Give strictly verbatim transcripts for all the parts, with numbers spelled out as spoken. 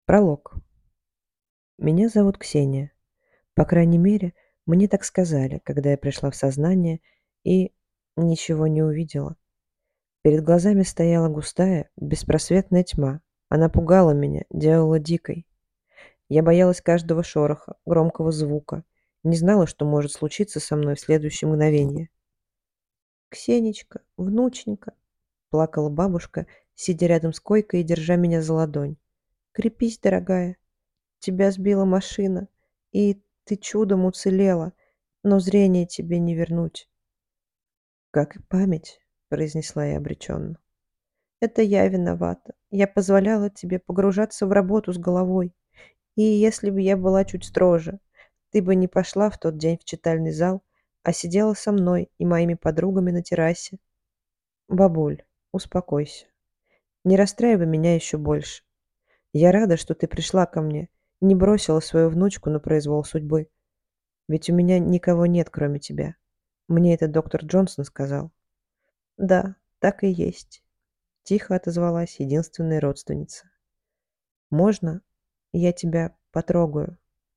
Пролог. Меня зовут Ксения. По крайней мере, мне так сказали, когда я пришла в сознание и ничего не увидела. Перед глазами стояла густая, беспросветная тьма. Она пугала меня, делала дикой. Я боялась каждого шороха, громкого звука. Не знала, что может случиться со мной в следующее мгновение. «Ксенечка, внученька!» — плакала бабушка, сидя рядом с койкой и держа меня за ладонь. «Крепись, дорогая. Тебя сбила машина, и ты чудом уцелела, но зрение тебе не вернуть». «Как и память», — произнесла я обреченно. «Это я виновата. Я позволяла тебе погружаться в работу с головой. И если бы я была чуть строже, ты бы не пошла в тот день в читальный зал, а сидела со мной и моими подругами на террасе. Бабуль, успокойся. Не расстраивай меня еще больше. Я рада, что ты пришла ко мне, не бросила свою внучку на произвол судьбы. Ведь у меня никого нет, кроме тебя. Мне это доктор Джонсон сказал». «Да, так и есть», — тихо отозвалась единственная родственница. «Можно я тебя потрогаю?»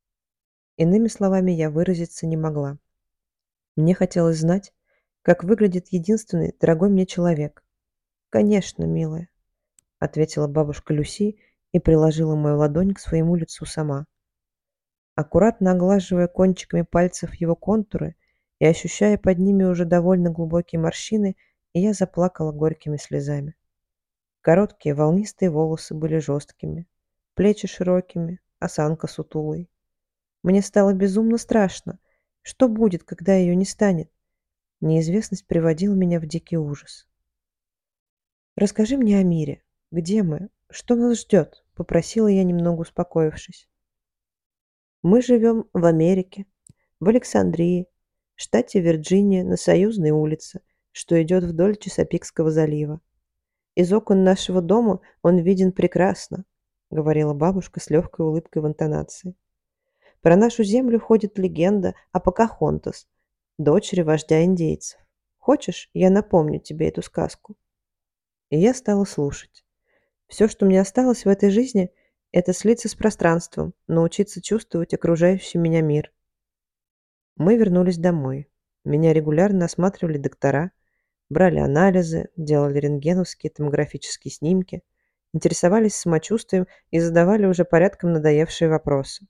Иными словами я выразиться не могла. Мне хотелось знать, как выглядит единственный дорогой мне человек. «Конечно, милая», — ответила бабушка Люси и приложила мою ладонь к своему лицу сама. Аккуратно оглаживая кончиками пальцев его контуры и ощущая под ними уже довольно глубокие морщины, я заплакала горькими слезами. Короткие волнистые волосы были жесткими, плечи широкими, осанка сутулой. Мне стало безумно страшно. Что будет, когда ее не станет? Неизвестность приводила меня в дикий ужас. «Расскажи мне о мире. Где мы? Что нас ждет?» — попросила я, немного успокоившись. «Мы живем в Америке, в Александрии, штате Вирджиния, на Союзной улице, что идет вдоль Чесапикского залива. Из окон нашего дома он виден прекрасно», — говорила бабушка с легкой улыбкой в интонации. «Про нашу землю ходит легенда о Покахонтас, дочери вождя индейцев. Хочешь, я напомню тебе эту сказку?» И я стала слушать. Все, что мне осталось в этой жизни, это слиться с пространством, научиться чувствовать окружающий меня мир. Мы вернулись домой. Меня регулярно осматривали доктора, брали анализы, делали рентгеновские томографические снимки, интересовались самочувствием и задавали уже порядком надоевшие вопросы.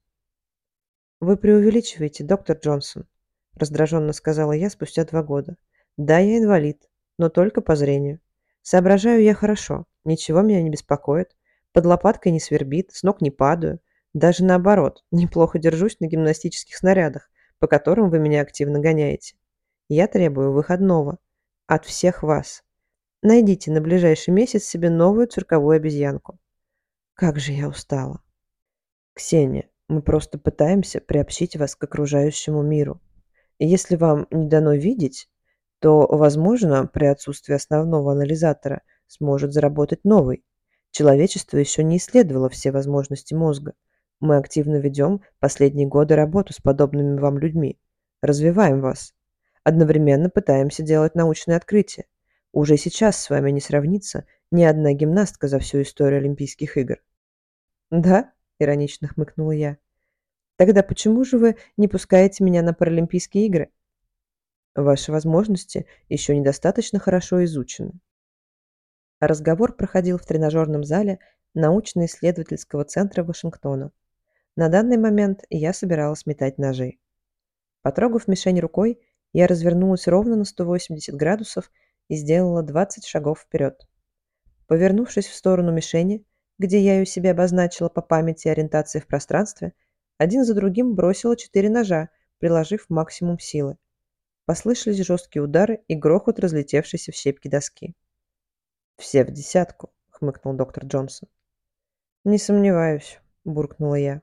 «Вы преувеличиваете, доктор Джонсон», — раздраженно сказала я спустя два года. «Да, я инвалид, но только по зрению. Соображаю я хорошо, ничего меня не беспокоит, под лопаткой не свербит, с ног не падаю. Даже наоборот, неплохо держусь на гимнастических снарядах, по которым вы меня активно гоняете. Я требую выходного. От всех вас. Найдите на ближайший месяц себе новую цирковую обезьянку». Как же я устала. «Ксения, мы просто пытаемся приобщить вас к окружающему миру. И если вам не дано видеть, то, возможно, при отсутствии основного анализатора сможет заработать новый. Человечество еще не исследовало все возможности мозга. Мы активно ведем последние годы работу с подобными вам людьми. Развиваем вас. Одновременно пытаемся делать научные открытия. Уже сейчас с вами не сравнится ни одна гимнастка за всю историю Олимпийских игр». «Да?» — иронично хмыкнула я. «Тогда почему же вы не пускаете меня на Паралимпийские игры?» «Ваши возможности еще недостаточно хорошо изучены». Разговор проходил в тренажерном зале научно-исследовательского центра Вашингтона. На данный момент я собиралась метать ножи. Потрогав мишень рукой, я развернулась ровно на сто восемьдесят градусов и сделала двадцать шагов вперед. Повернувшись в сторону мишени, где я ее себе обозначила по памяти и ориентации в пространстве, один за другим бросила четыре ножа, приложив максимум силы. Послышались жесткие удары и грохот разлетевшейся в щепки доски. «Все в десятку», — хмыкнул доктор Джонсон. «Не сомневаюсь», — буркнула я.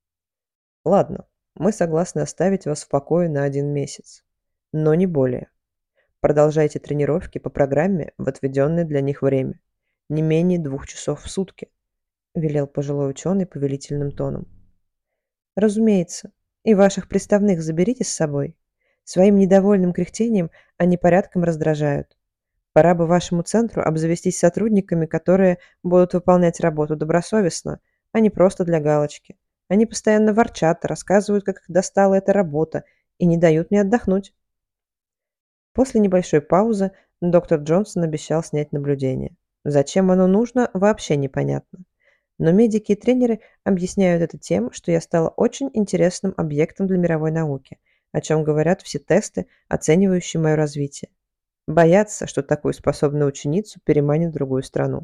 «Ладно, мы согласны оставить вас в покое на один месяц, но не более. Продолжайте тренировки по программе в отведенное для них время, не менее двух часов в сутки», — велел пожилой ученый повелительным тоном. «Разумеется, и ваших приставных заберите с собой. Своим недовольным кряхтением они порядком раздражают. Пора бы вашему центру обзавестись сотрудниками, которые будут выполнять работу добросовестно, а не просто для галочки. Они постоянно ворчат, рассказывают, как их достала эта работа, и не дают мне отдохнуть. После небольшой паузы доктор Джонсон обещал снять наблюдение. Зачем оно нужно, вообще непонятно. Но медики и тренеры объясняют это тем, что я стала очень интересным объектом для мировой науки, о чем говорят все тесты, оценивающие мое развитие. Боятся, что такую способную ученицу переманят в другую страну.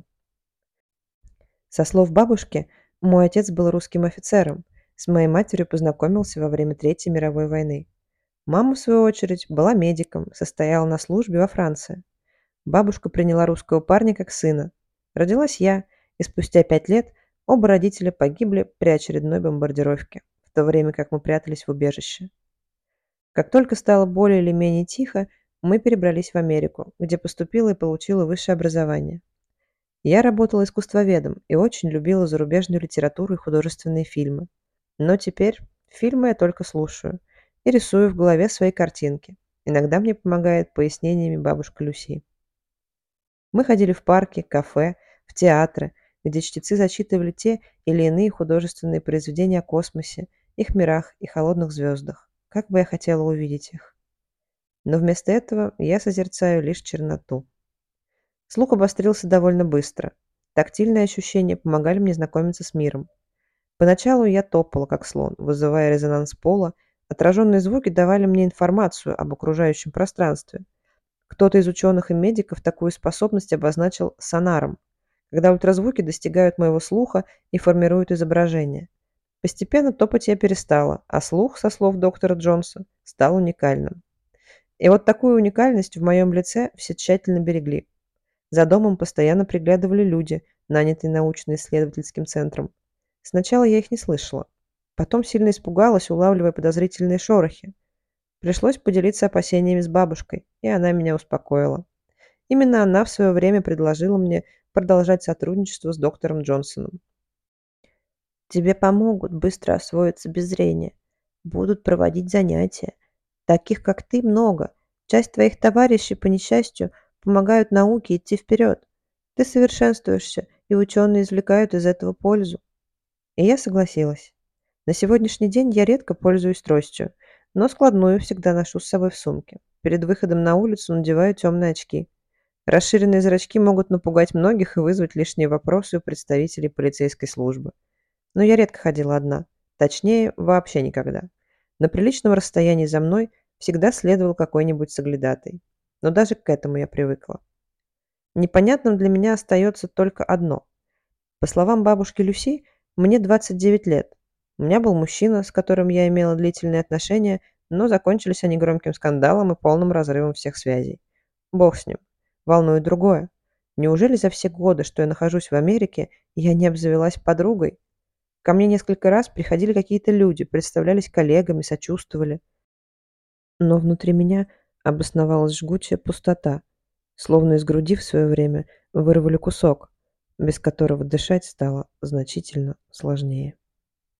Со слов бабушки, мой отец был русским офицером, с моей матерью познакомился во время Третьей мировой войны. Мама, в свою очередь, была медиком, состояла на службе во Франции. Бабушка приняла русского парня как сына. Родилась я, и спустя пять лет оба родителя погибли при очередной бомбардировке, в то время как мы прятались в убежище. Как только стало более или менее тихо, мы перебрались в Америку, где поступила и получила высшее образование. Я работала искусствоведом и очень любила зарубежную литературу и художественные фильмы. Но теперь фильмы я только слушаю и рисую в голове свои картинки. Иногда мне помогает пояснениями бабушка Люси. Мы ходили в парки, кафе, в театры, где чтецы зачитывали те или иные художественные произведения о космосе, их мирах и холодных звездах. Как бы я хотела увидеть их. Но вместо этого я созерцаю лишь черноту. Слух обострился довольно быстро. Тактильные ощущения помогали мне знакомиться с миром. Поначалу я топала, как слон, вызывая резонанс пола. Отраженные звуки давали мне информацию об окружающем пространстве. Кто-то из ученых и медиков такую способность обозначил сонаром, когда ультразвуки достигают моего слуха и формируют изображение. Постепенно топать я перестала, а слух, со слов доктора Джонса, стал уникальным. И вот такую уникальность в моем лице все тщательно берегли. За домом постоянно приглядывали люди, нанятые научно-исследовательским центром. Сначала я их не слышала. Потом сильно испугалась, улавливая подозрительные шорохи. Пришлось поделиться опасениями с бабушкой, и она меня успокоила. Именно она в свое время предложила мне продолжать сотрудничество с доктором Джонсоном. Тебе помогут быстро освоиться без зрения. Будут проводить занятия. Таких, как ты, много. Часть твоих товарищей, по несчастью, помогают науке идти вперед. Ты совершенствуешься, и ученые извлекают из этого пользу. И я согласилась. На сегодняшний день я редко пользуюсь тростью, но складную всегда ношу с собой в сумке. Перед выходом на улицу надеваю темные очки. Расширенные зрачки могут напугать многих и вызвать лишние вопросы у представителей полицейской службы. Но я редко ходила одна. Точнее, вообще никогда. На приличном расстоянии за мной всегда следовал какой-нибудь соглядатый. Но даже к этому я привыкла. Непонятным для меня остается только одно. По словам бабушки Люси, мне двадцать девять лет. У меня был мужчина, с которым я имела длительные отношения, но закончились они громким скандалом и полным разрывом всех связей. Бог с ним. Волнует другое. Неужели за все годы, что я нахожусь в Америке, я не обзавелась подругой? Ко мне несколько раз приходили какие-то люди, представлялись коллегами, сочувствовали. Но внутри меня обосновалась жгучая пустота, словно из груди в свое время вырвали кусок, без которого дышать стало значительно сложнее.